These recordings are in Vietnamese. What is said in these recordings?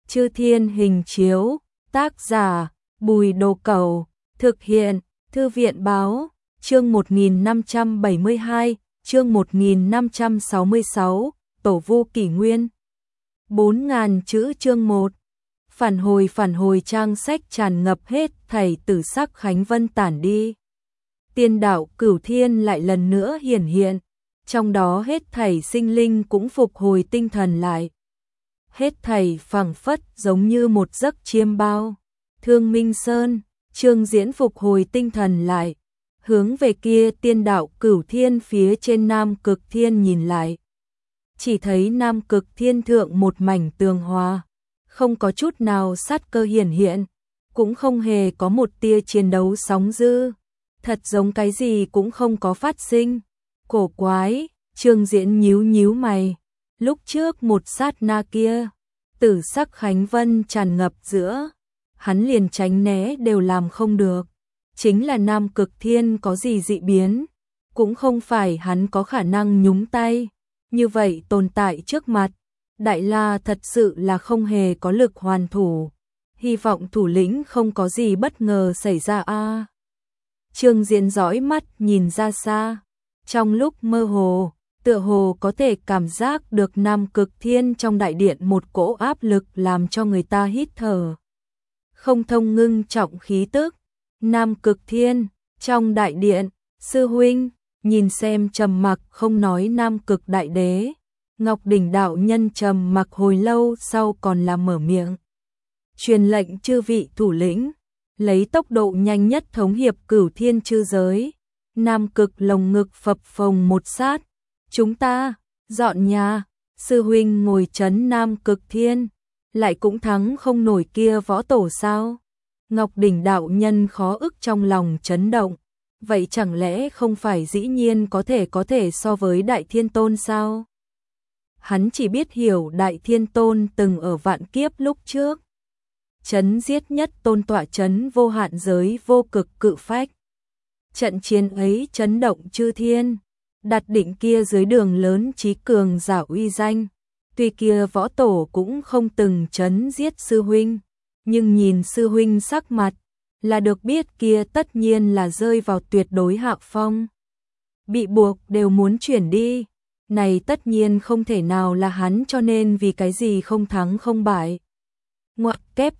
Chư Thiên Hình Chiếu, tác giả Bùi Đồ Cẩu, thực hiện Thư viện Báo, chương 1572, chương 1566, Tổ Vu Kỷ Nguyên. 4000 chữ chương 1. Phản hồi trang sách tràn ngập hết thảy tử sắc Khánh Vân tản đi. Tiên đạo Cửu Thiên lại lần nữa hiển hiện, trong đó hết thảy sinh linh cũng phục hồi tinh thần lại. Hết thảy phảng phất giống như một giấc chiêm bao. Thương Minh Sơn, Trương Diễn phục hồi tinh thần lại, hướng về kia tiên đạo Cửu Thiên phía trên Nam Cực Thiên nhìn lại. Chỉ thấy Nam Cực Thiên thượng một mảnh tường hòa, không có chút nào sát cơ hiển hiện, cũng không hề có một tia chiến đấu sóng dữ, thật giống cái gì cũng không có phát sinh. Cổ quái, Trương Diễn nhíu mày, lúc trước một sát na kia, tử sắc Khánh Vân tràn ngập giữa, hắn liền tránh né đều làm không được. Chính là Nam Cực Thiên có gì dị biến, cũng không phải hắn có khả năng nhúng tay. Như vậy tồn tại trước mặt, Đại La thật sự là không hề có lực hoàn thủ. Hy vọng thủ lĩnh không có gì bất ngờ xảy ra a. Trương Diễn dõi mắt nhìn ra xa, trong lúc mơ hồ, tựa hồ có thể cảm giác được Nam Cực Thiên trong đại điện một cỗ áp lực làm cho người ta hít thở không thông, ngưng trọng khí tức. Nam Cực Thiên, trong đại điện, sư huynh, nhìn xem trầm mặc không nói Nam Cực Đại Đế. Ngọc Đỉnh đạo nhân trầm mặc hồi lâu sau còn là mở miệng. Truyền lệnh chư vị thủ lĩnh, lấy tốc độ nhanh nhất thống hiệp Cửu Thiên chư giới. Nam Cực lồng ngực phập phồng một sát. Chúng ta, dọn nhà, sư huynh ngồi trấn Nam Cực Thiên, lại cũng thắng không nổi kia võ tổ sao? Ngọc Đỉnh đạo nhân khó ức trong lòng chấn động. Vậy chẳng lẽ không phải dĩ nhiên có thể so với Đại Thiên Tôn sao? Hắn chỉ biết hiểu Đại Thiên Tôn từng ở vạn kiếp lúc trước chấn giết nhất tôn tọa chấn vô hạn giới vô cực cự phách. Trận chiến ấy chấn động chư thiên, đặt định kia dưới đường lớn trí cường giả uy danh. Tuy kia võ tổ cũng không từng chấn giết sư huynh, nhưng nhìn sư huynh sắc mặt, là được biết kia tất nhiên là rơi vào tuyệt đối hạ phong. Bị buộc đều muốn chuyển đi, này tất nhiên không thể nào là hắn, cho nên vì cái gì không thắng không bại. Ngoặc kép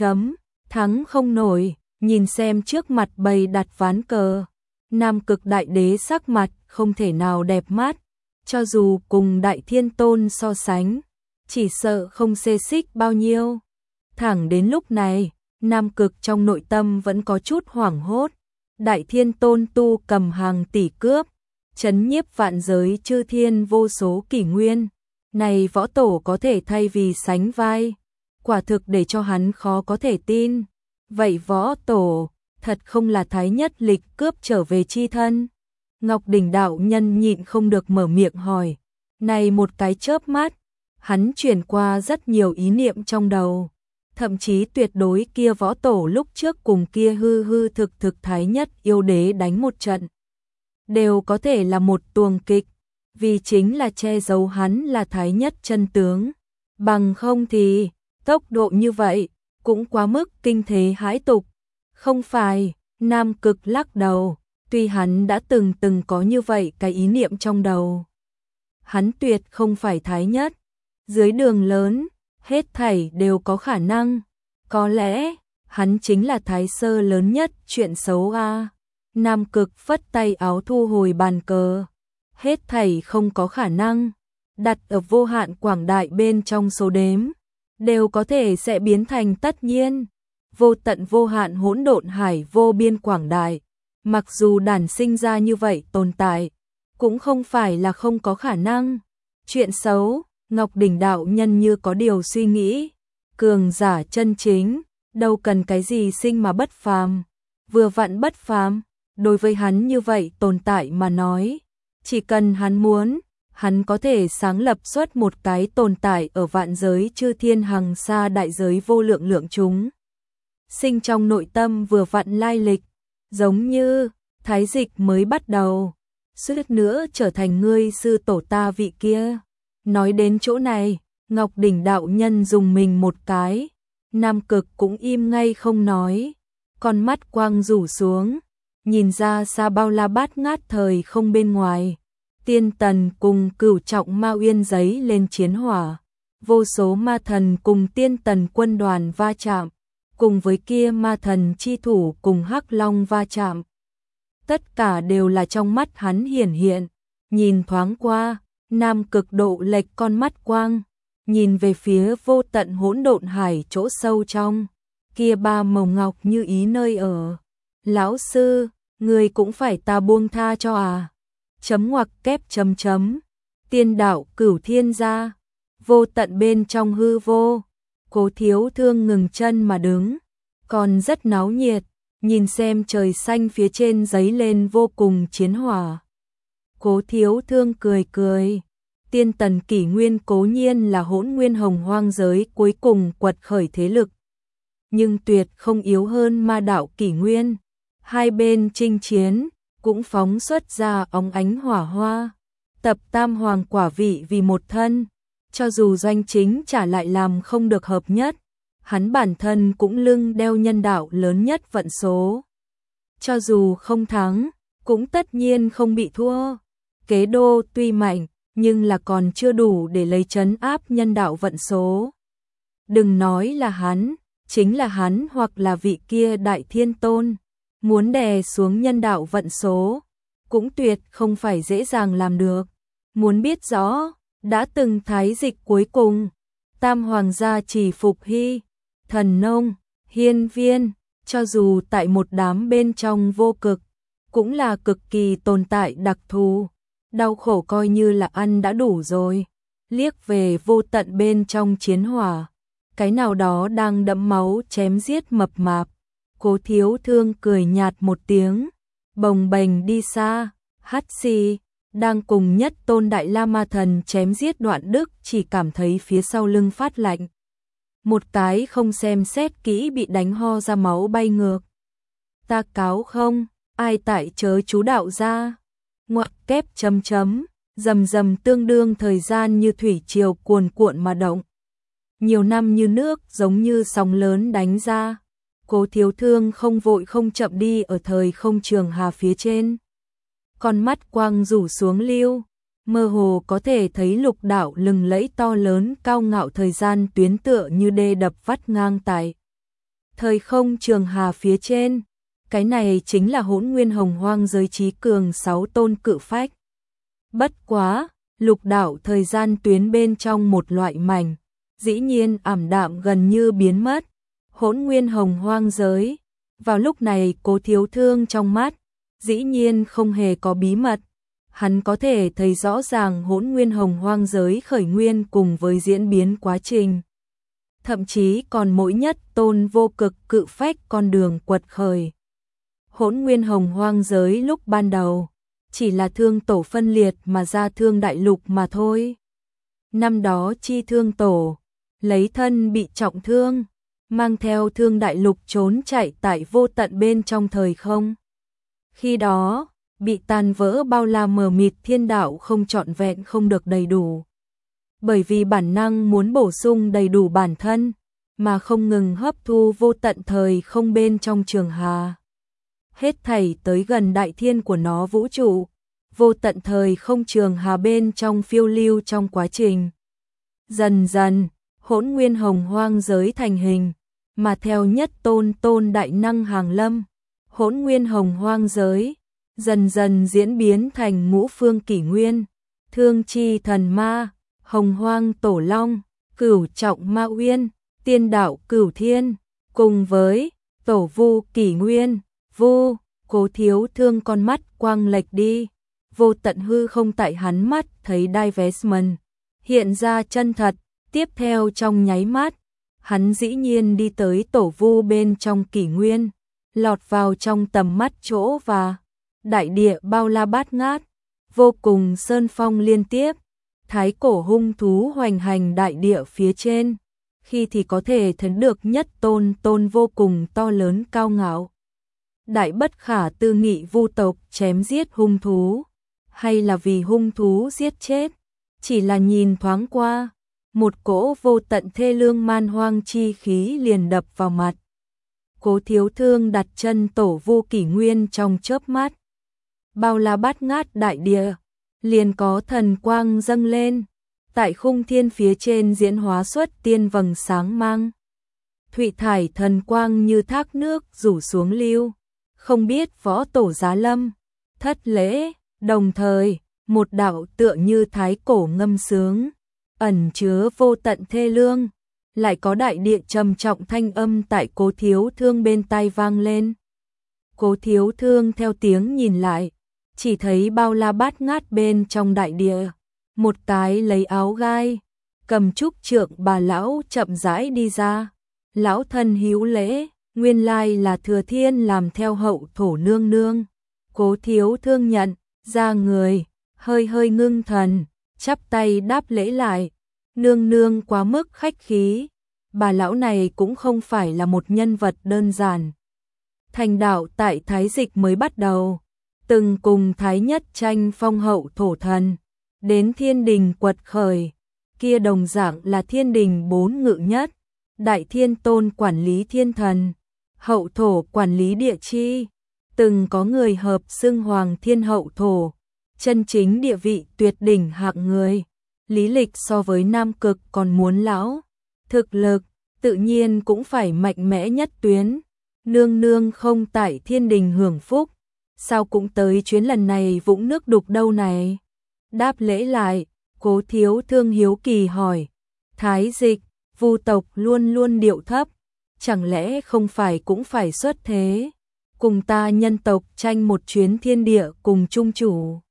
thắng không nổi, nhìn xem trước mặt bày đặt ván cờ. Nam Cực Đại Đế sắc mặt không thể nào đẹp mắt, cho dù cùng Đại Thiên Tôn so sánh, chỉ sợ không xê xích bao nhiêu. Thẳng đến lúc này, Nam Cực trong nội tâm vẫn có chút hoảng hốt. Đại Thiên Tôn tu cầm hàng tỷ cướp, chấn nhiếp vạn giới chư thiên vô số kỷ nguyên. Này võ tổ có thể thay vì sánh vai, quả thực để cho hắn khó có thể tin. Vậy võ tổ, thật không là thái nhất lịch cướp trở về chi thân? Ngọc Đỉnh đạo nhân nhịn không được mở miệng hỏi. Này một cái chớp mắt, hắn chuyển qua rất nhiều ý niệm trong đầu. Thậm chí tuyệt đối kia võ tổ lúc trước cùng kia hư thực thái nhất yêu đế đánh một trận, đều có thể là một tuồng kịch, vì chính là che giấu hắn là thái nhất chân tướng. Bằng không thì, tốc độ như vậy, cũng quá mức kinh thế hãi tục. Không phải, Nam Cực lắc đầu, tuy hắn đã từng có như vậy cái ý niệm trong đầu. Hắn tuyệt không phải thái nhất, dưới đường lớn, hết thảy đều có khả năng. Có lẽ, hắn chính là thái sơ lớn nhất chuyện xấu a. Nam Cực phất tay áo thu hồi bàn cờ. Hết thảy không có khả năng, đặt ở vô hạn quảng đại bên trong số đếm, đều có thể sẽ biến thành tất nhiên. Vô tận vô hạn hỗn độn hải vô biên quảng đại, mặc dù đản sinh ra như vậy tồn tại, cũng không phải là không có khả năng. Chuyện xấu, Ngọc Đỉnh đạo nhân như có điều suy nghĩ. Cường giả chân chính, đâu cần cái gì sinh mà bất phàm. Vừa vặn bất phàm, đối với hắn như vậy tồn tại mà nói, chỉ cần hắn muốn, hắn có thể sáng lập xuất một cái tồn tại ở vạn giới chư thiên hằng xa đại giới vô lượng chúng. Sinh trong nội tâm vừa vặn lai lịch, giống như thái dịch mới bắt đầu, suýt nữa trở thành ngươi sư tổ ta vị kia. Nói đến chỗ này, Ngọc Đỉnh đạo nhân dùng mình một cái, Nam Cực cũng im ngay không nói, con mắt quang rủ xuống, nhìn ra xa bao la bát ngát thời không bên ngoài. Tiên tần cùng Cửu Trọng Ma Uyên giấy lên chiến hỏa, vô số ma thần cùng tiên tần quân đoàn va chạm, cùng với kia ma thần chi thủ cùng Hắc Long va chạm. Tất cả đều là trong mắt hắn hiển hiện, nhìn thoáng qua, Nam Cực độ lệch con mắt quang, nhìn về phía vô tận hỗn độn hải chỗ sâu trong, kia ba màu ngọc như ý nơi ở. Lão sư, người cũng phải ta buông tha cho à? Chấm ngoặc kép chấm chấm. Tiên đạo Cửu Thiên gia, vô tận bên trong hư vô, Cố Thiếu Thương ngừng chân mà đứng, còn rất náo nhiệt, nhìn xem trời xanh phía trên giấy lên vô cùng chiến hỏa. Cố Thiếu Thương cười cười, tiên tần kỷ nguyên cố nhiên là hỗn nguyên hồng hoang giới cuối cùng quật khởi thế lực, nhưng tuyệt không yếu hơn ma đạo kỷ nguyên. Hai bên chinh chiến, cũng phóng xuất ra óng ánh hỏa hoa, tập tam hoàng quả vị vì một thân, cho dù doanh chính trả lại làm không được hợp nhất, hắn bản thân cũng lưng đeo nhân đạo lớn nhất vận số. Cho dù không thắng, cũng tất nhiên không bị thua. Kế đô tuy mạnh, nhưng là còn chưa đủ để lấy trấn áp nhân đạo vận số. Đừng nói là hắn, chính là hắn hoặc là vị kia đại thiên tôn, muốn đè xuống nhân đạo vận số, cũng tuyệt không phải dễ dàng làm được. Muốn biết rõ, đã từng thái dịch cuối cùng, tam hoàng gia chỉ Phục Hy, Thần Nông, Hiên Viên, cho dù tại một đám bên trong vô cực, cũng là cực kỳ tồn tại đặc thù, đau khổ coi như là ăn đã đủ rồi. Liếc về vô tận bên trong chiến hỏa, cái nào đó đang đẫm máu chém giết mập mạp, Cố Thiếu Thương cười nhạt một tiếng, bồng bềnh đi xa. Hắt xì, đang cùng nhất tôn đại la ma thần chém giết Đoạn Đức, chỉ cảm thấy phía sau lưng phát lạnh. Một cái không xem xét kỹ bị đánh ho ra máu bay ngược. Ta cáo không, ai tại chớ chú đạo ra. Ngoặc kép chấm chấm, rầm rầm tương đương thời gian như thủy triều cuồn cuộn mà động. Nhiều năm như nước giống như sóng lớn đánh ra. Cố Thiếu Thương không vội không chậm đi ở thời không trường hà phía trên. Con mắt quang rủ xuống lưu, mơ hồ có thể thấy lục đạo lừng lẫy to lớn cao ngạo thời gian tuyến tựa như đê đập vắt ngang tại thời không trường hà phía trên. Cái này chính là hỗn nguyên hồng hoang giới trí cường 6 tôn cự phách. Bất quá, lục đạo thời gian tuyến bên trong một loại mảnh, dĩ nhiên ảm đạm gần như biến mất. Hỗn nguyên hồng hoang giới, vào lúc này Cố Thiếu Thương trong mắt, dĩ nhiên không hề có bí mật. Hắn có thể thấy rõ ràng hỗn nguyên hồng hoang giới khởi nguyên cùng với diễn biến quá trình. Thậm chí còn mỗi nhất tôn vô cực cự phách con đường quật khởi. Hỗn nguyên hồng hoang giới lúc ban đầu, chỉ là thương tổ phân liệt mà ra thương đại lục mà thôi. Năm đó chi thương tổ, lấy thân bị trọng thương, mang theo thương đại lục trốn chạy tại vô tận bên trong thời không. Khi đó, bị tàn vỡ bao la mờ mịt thiên đạo không trọn vẹn không được đầy đủ. Bởi vì bản năng muốn bổ sung đầy đủ bản thân, mà không ngừng hấp thu vô tận thời không bên trong trường hà. Hết thảy tới gần đại thiên của nó vũ trụ, vô tận thời không trường hà bên trong phiêu lưu trong quá trình. Dần dần, hỗn nguyên hồng hoang giới thành hình, mà theo nhất tôn đại năng hàng lâm, hỗn nguyên hồng hoang giới dần dần diễn biến thành ngũ phương kỷ nguyên, thương chi thần ma, hồng hoang tổ long, cửu trọng ma uyên, tiên đạo cửu thiên, cùng với tổ vu kỷ nguyên, vu. Cố Thiếu Thương con mắt quang lệch đi, vô tận hư không tại hắn mắt thấy divestment hiện ra chân thật. Tiếp theo trong nháy mắt, hắn dĩ nhiên đi tới tổ vu bên trong kỷ nguyên, lọt vào trong tầm mắt chỗ và đại địa bao la bát ngát, vô cùng sơn phong liên tiếp, thái cổ hung thú hoành hành đại địa phía trên, khi thì có thể thấy được nhất tôn vô cùng to lớn cao ngạo. Đại bất khả tư nghị vu tộc chém giết hung thú, hay là vì hung thú giết chết, chỉ là nhìn thoáng qua, một cỗ vô tận thê lương man hoang chi khí liền đập vào mặt. Cố Thiếu Thương đặt chân tổ vu kỷ nguyên trong chớp mắt. Bao la bát ngát đại địa, liền có thần quang dâng lên, tại khung thiên phía trên diễn hóa xuất tiên vầng sáng mang. Thụy thải thần quang như thác nước rủ xuống lưu, không biết võ tổ giá lâm, thất lễ, đồng thời, một đạo tựa như thái cổ ngâm sướng, ẩn chứa vô tận thê lương, lại có đại địa trầm trọng thanh âm tại Cố Thiếu Thương bên tai vang lên. Cố Thiếu Thương theo tiếng nhìn lại, chỉ thấy bao la bát ngát bên trong đại địa, một cái lấy áo gai, cầm trúc trượng bà lão chậm rãi đi ra. Lão thân hữu lễ, nguyên lai là Thừa Thiên làm theo hậu thổ nương nương. Cố Thiếu Thương nhận ra người, hơi hơi ngưng thần, chắp tay đáp lễ lại. Nương nương quá mức khách khí, bà lão này cũng không phải là một nhân vật đơn giản. Thành đạo tại Thái Dịch mới bắt đầu, từng cùng Thái Nhất tranh phong hậu thổ thần, đến thiên đình quật khởi, kia đồng dạng là thiên đình 4 ngự nhất, Đại Thiên Tôn quản lý thiên thần, hậu thổ quản lý địa chi, từng có người hợp xưng Hoàng Thiên Hậu Thổ, chân chính địa vị tuyệt đỉnh hạng người, lý lịch so với Nam Cực còn muốn lão, thực lực tự nhiên cũng phải mạnh mẽ nhất tuyến. Nương nương không tại thiên đình hưởng phúc, sao cũng tới chuyến lần này vũng nước đục đâu này? Đáp lễ lại, Cố Thiếu Thương hiếu kỳ hỏi, Thái Dịch, Vu tộc luôn luôn điệu thấp, chẳng lẽ không phải cũng phải xuất thế, cùng ta nhân tộc tranh một chuyến thiên địa cùng chung chủ?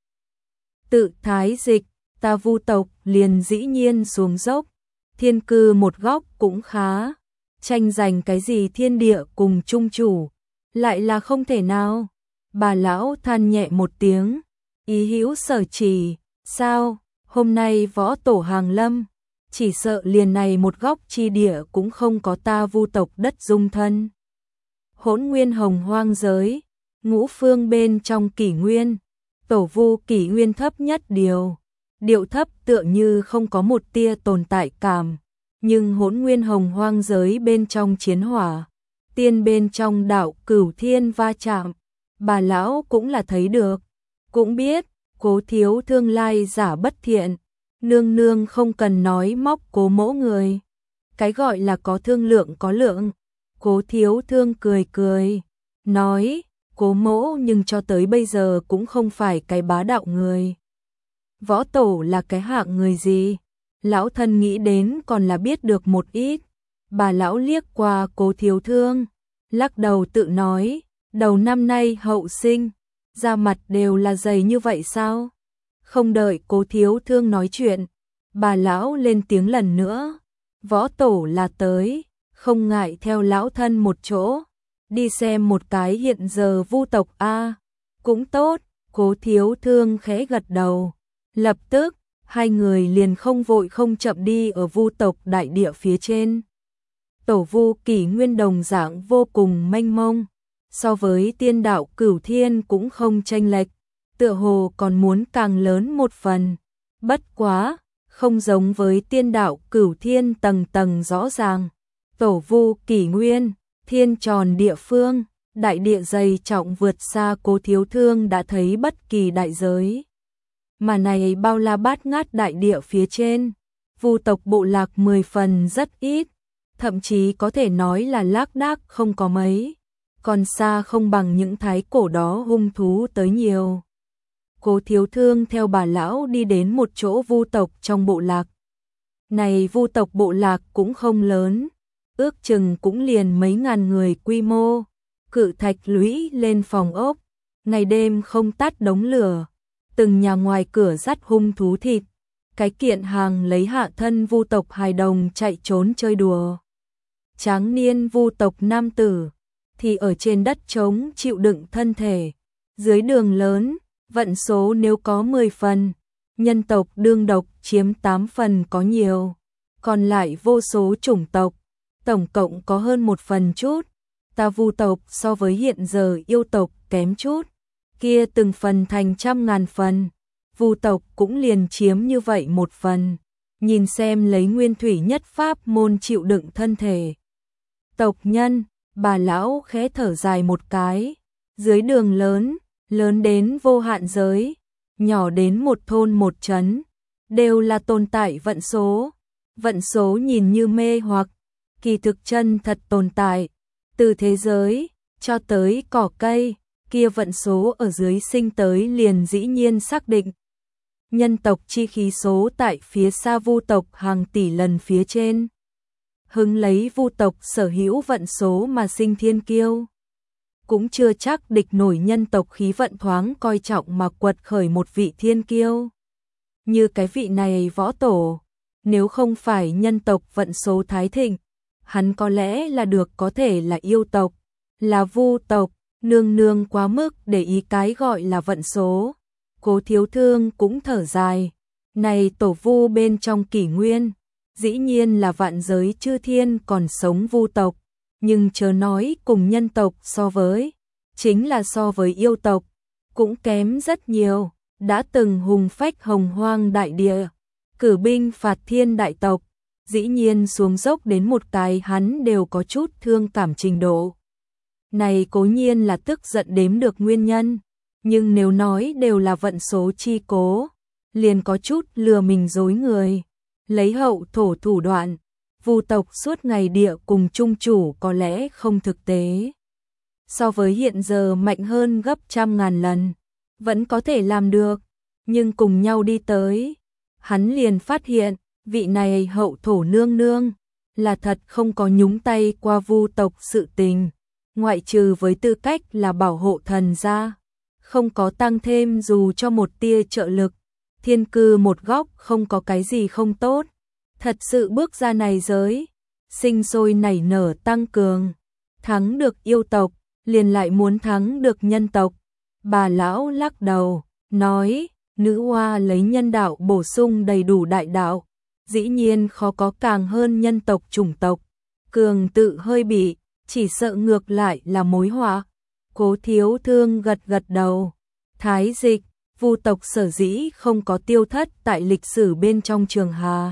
Tự Thái Dịch, ta Vu tộc liền dĩ nhiên xuống dốc, thiên cư một góc cũng khá, tranh giành cái gì thiên địa cùng chung chủ, lại là không thể nào. Bà lão than nhẹ một tiếng, ý hữu sở chỉ, sao, hôm nay võ tổ hàng lâm, chỉ sợ liền này một góc chi địa cũng không có ta Vu tộc đất dung thân. Hỗn nguyên hồng hoang giới, ngũ phương bên trong kỷ nguyên, tổ vu kỷ nguyên thấp nhất điệu thấp tựa như không có một tia tồn tại cảm, nhưng hỗn nguyên hồng hoang giới bên trong chiến hỏa, tiên bên trong đạo cửu thiên va chạm, bà lão cũng là thấy được, cũng biết, Cố Thiếu Thương lai giả bất thiện, nương nương không cần nói móc Cố mỗ người, cái gọi là có thương lượng có lượng. Cố Thiếu Thương cười cười, nói, Cố mỗ nhưng cho tới bây giờ cũng không phải cái bá đạo người. Võ tổ là cái hạng người gì? Lão thân nghĩ đến còn là biết được một ít. Bà lão liếc qua Cố Thiếu Thương, lắc đầu tự nói, đầu năm nay hậu sinh, da mặt đều là dày như vậy sao? Không đợi Cố Thiếu Thương nói chuyện, bà lão lên tiếng lần nữa, võ tổ là tới, không ngại theo lão thân một chỗ, đi xem một cái hiện giờ Vu tộc a. Cũng tốt. Cố Thiếu Thương khẽ gật đầu, lập tức hai người liền không vội không chậm đi ở Vu tộc đại địa phía trên. Tổ vu kỷ nguyên đồng dạng vô cùng mênh mông, so với tiên đạo cửu thiên cũng không chênh lệch, tựa hồ còn muốn càng lớn một phần. Bất quá, không giống với tiên đạo cửu thiên tầng tầng rõ ràng. Tổ vu kỷ nguyên, thiên tròn địa phương, đại địa dày trọng vượt xa Cố Thiếu Thương đã thấy bất kỳ đại giới. Mà này bao la bát ngát đại địa phía trên, Vu tộc bộ lạc 10 phần rất ít, thậm chí có thể nói là lác đác không có mấy, còn xa không bằng những thái cổ đó hung thú tới nhiều. Cố Thiếu Thương theo bà lão đi đến một chỗ Vu tộc trong bộ lạc. Này Vu tộc bộ lạc cũng không lớn, ước chừng cũng liền mấy ngàn người quy mô, cự thạch lũy lên phòng ốc, ngày đêm không tắt đống lửa, từng nhà ngoài cửa dắt hung thú thịt, cái kiện hàng lấy hạ thân Vu tộc hài đồng chạy trốn chơi đùa. Tráng niên Vu tộc nam tử thì ở trên đất trống chịu đựng thân thể, dưới đường lớn, vận số nếu có 10 phần, nhân tộc đương độc chiếm 8 phần có nhiều, còn lại vô số chủng tộc, tổng cộng có hơn 1 phần chút. Ta Vu tộc so với hiện giờ yêu tộc kém chút, kia từng phần thành trăm ngàn phần, Vu tộc cũng liền chiếm như vậy 1 phần. nhìn xem lấy nguyên thủy nhất pháp môn chịu đựng thân thể. Tộc nhân, bà lão khẽ thở dài một cái, dưới đường lớn, lớn đến vô hạn giới, nhỏ đến một thôn một trấn, đều là tồn tại vận số. Vận số nhìn như mê hoặc, kỳ thực chân thật tồn tại, từ thế giới cho tới cỏ cây, kia vận số ở dưới sinh tới liền dĩ nhiên xác định. Nhân tộc chi khí số tại phía xa vu tộc hàng tỷ lần phía trên. Hứng lấy vu tộc sở hữu vận số mà sinh thiên kiêu. Cũng chưa chắc địch nổi nhân tộc khí vận thoáng coi trọng mà quật khởi một vị thiên kiêu. Như cái vị này võ tổ, nếu không phải nhân tộc vận số thái thịnh, hắn có lẽ là được có thể là yêu tộc, là vu tộc, nương nương quá mức để ý cái gọi là vận số. Cố Thiếu Thương cũng thở dài, này tổ vu bên trong kỷ nguyên, dĩ nhiên là vạn giới chư thiên còn sống vu tộc, nhưng chớ nói cùng nhân tộc so với, chính là so với yêu tộc, cũng kém rất nhiều, đã từng hùng phách hồng hoang đại địa, cử binh phạt thiên đại tộc, dĩ nhiên xuống dốc đến một cái hắn đều có chút thương cảm trình độ. Này cố nhiên là tức giận đếm được nguyên nhân, nhưng nếu nói đều là vận số chi cố, liền có chút lừa mình dối người, lấy hậu thổ thủ đoạn, vu tộc suốt ngày địa cùng chung chủ có lẽ không thực tế. So với hiện giờ mạnh hơn gấp trăm ngàn lần, vẫn có thể làm được, nhưng cùng nhau đi tới, hắn liền phát hiện, vị này hậu thổ nương nương, là thật không có nhúng tay qua vu tộc sự tình, ngoại trừ với tư cách là bảo hộ thần ra, không có tăng thêm dù cho một tia trợ lực, thiên cư một góc không có cái gì không tốt, thật sự bước ra này giới, sinh sôi nảy nở tăng cường, thắng được yêu tộc, liền lại muốn thắng được nhân tộc. Bà lão lắc đầu, nói, nữ hoa lấy nhân đạo bổ sung đầy đủ đại đạo, dĩ nhiên khó có càng hơn nhân tộc chủng tộc, cường tự hơi bị, chỉ sợ ngược lại là mối họa. Cố Thiếu Thương gật gật đầu, thái dịch, vu tộc sở dĩ không có tiêu thất tại lịch sử bên trong trường hà.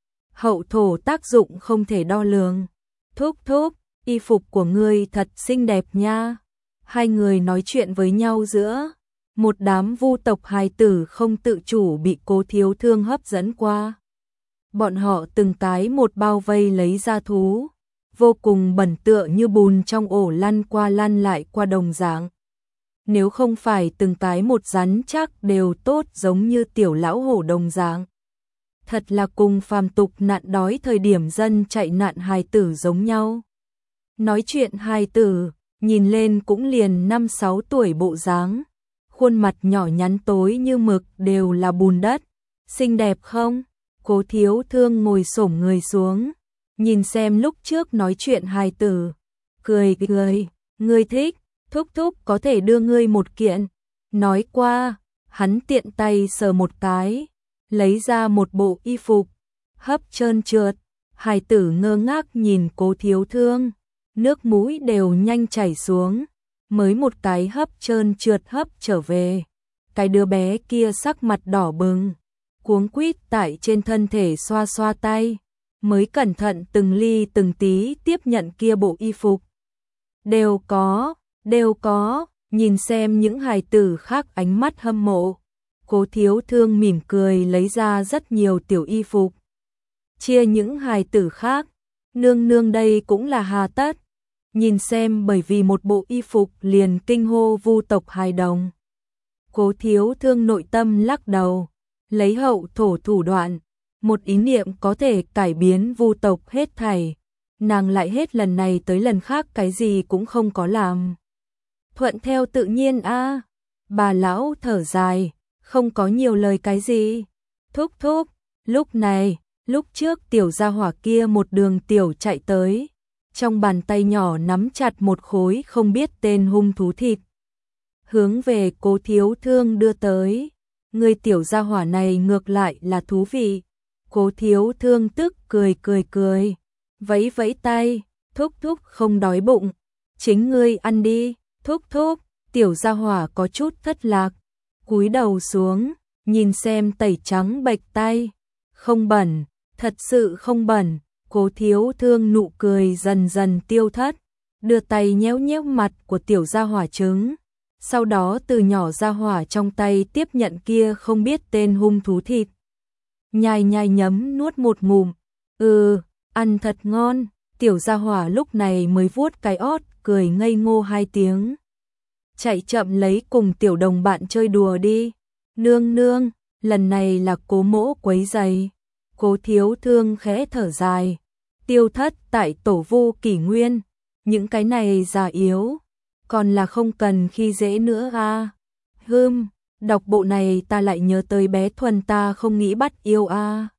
Hậu thổ tác dụng không thể đo lường. Thúc thúc, y phục của ngươi thật xinh đẹp nha. Hai người nói chuyện với nhau giữa, một đám vu tộc hài tử không tự chủ bị Cố Thiếu Thương hấp dẫn qua. Bọn họ từng cái một bao vây lấy ra thú, vô cùng bẩn tựa như bùn trong ổ lăn qua lăn lại qua đồng dạng. Nếu không phải từng cái một rắn chắc đều tốt giống như tiểu lão hổ đồng dạng. Thật là cùng phàm tục nạn đói thời điểm dân chạy nạn hài tử giống nhau. Nói chuyện hài tử, nhìn lên cũng liền 5-6 tuổi bộ dáng, khuôn mặt nhỏ nhắn tối như mực đều là bùn đất, xinh đẹp không? Cố Thiếu Thương ngồi xổm người xuống, nhìn xem lúc trước nói chuyện hài tử, cười cười, ngươi thích, thúc thúc có thể đưa ngươi một kiện. Nói qua, hắn tiện tay sờ một cái, lấy ra một bộ y phục, hấp trơn trượt, hài tử ngơ ngác nhìn Cố Thiếu Thương, nước mũi đều nhanh chảy xuống, mới một cái hấp trơn trượt hấp trở về. Cái đứa bé kia sắc mặt đỏ bừng, cuống quýt tại trên thân thể xoa xoa tay, mới cẩn thận từng ly từng tí tiếp nhận kia bộ y phục. Đều có, nhìn xem những hài tử khác ánh mắt hâm mộ. Cố Thiếu Thương mỉm cười lấy ra rất nhiều tiểu y phục. Chia những hài tử khác, nương nương đây cũng là hà tất. Nhìn xem bởi vì một bộ y phục liền kinh hô vu tộc hài đồng. Cố Thiếu Thương nội tâm lắc đầu, lấy hậu thổ thủ đoạn, một ý niệm có thể cải biến vu tộc hết thảy. Nàng lại hết lần này tới lần khác cái gì cũng không có làm. Thuận theo tự nhiên a. Bà lão thở dài, không có nhiều lời cái gì. Thúc thúc, lúc này, lúc trước tiểu gia hỏa kia một đường tiểu chạy tới, trong bàn tay nhỏ nắm chặt một khối không biết tên hung thú thịt, hướng về Cố Thiếu Thương đưa tới. Người tiểu gia hỏa này ngược lại là thú vị. Cố Thiếu Thương tức cười, vẫy vẫy tay, thúc thúc không đói bụng, chính ngươi ăn đi. Thúc thúc, tiểu gia hỏa có chút thất lạc, cúi đầu xuống, nhìn xem tẩy trắng bệch tay, Không bẩn, thật sự không bẩn. Cố Thiếu Thương nụ cười dần dần tiêu thất, đưa tay nhéo nhéo mặt của tiểu gia hỏa trứng, sau đó từ nhỏ gia hỏa trong tay tiếp nhận kia không biết tên hung thú thịt. Nhai nhai nhấm nuốt một ngụm, ăn thật ngon, tiểu gia hỏa lúc này mới vuốt cái ót, cười ngây ngô 2 tiếng. Chạy chậm lấy cùng tiểu đồng bạn chơi đùa đi. Nương nương, lần này là Cố mỗ quấy giày. Cố Thiếu Thương khẽ thở dài, tiêu thất tại tổ vu kỷ nguyên, những cái này già yếu, còn là không cần khi dễ nữa a. Đọc bộ này ta lại nhớ tới bé Thuần ta không nghĩ bắt yêu a.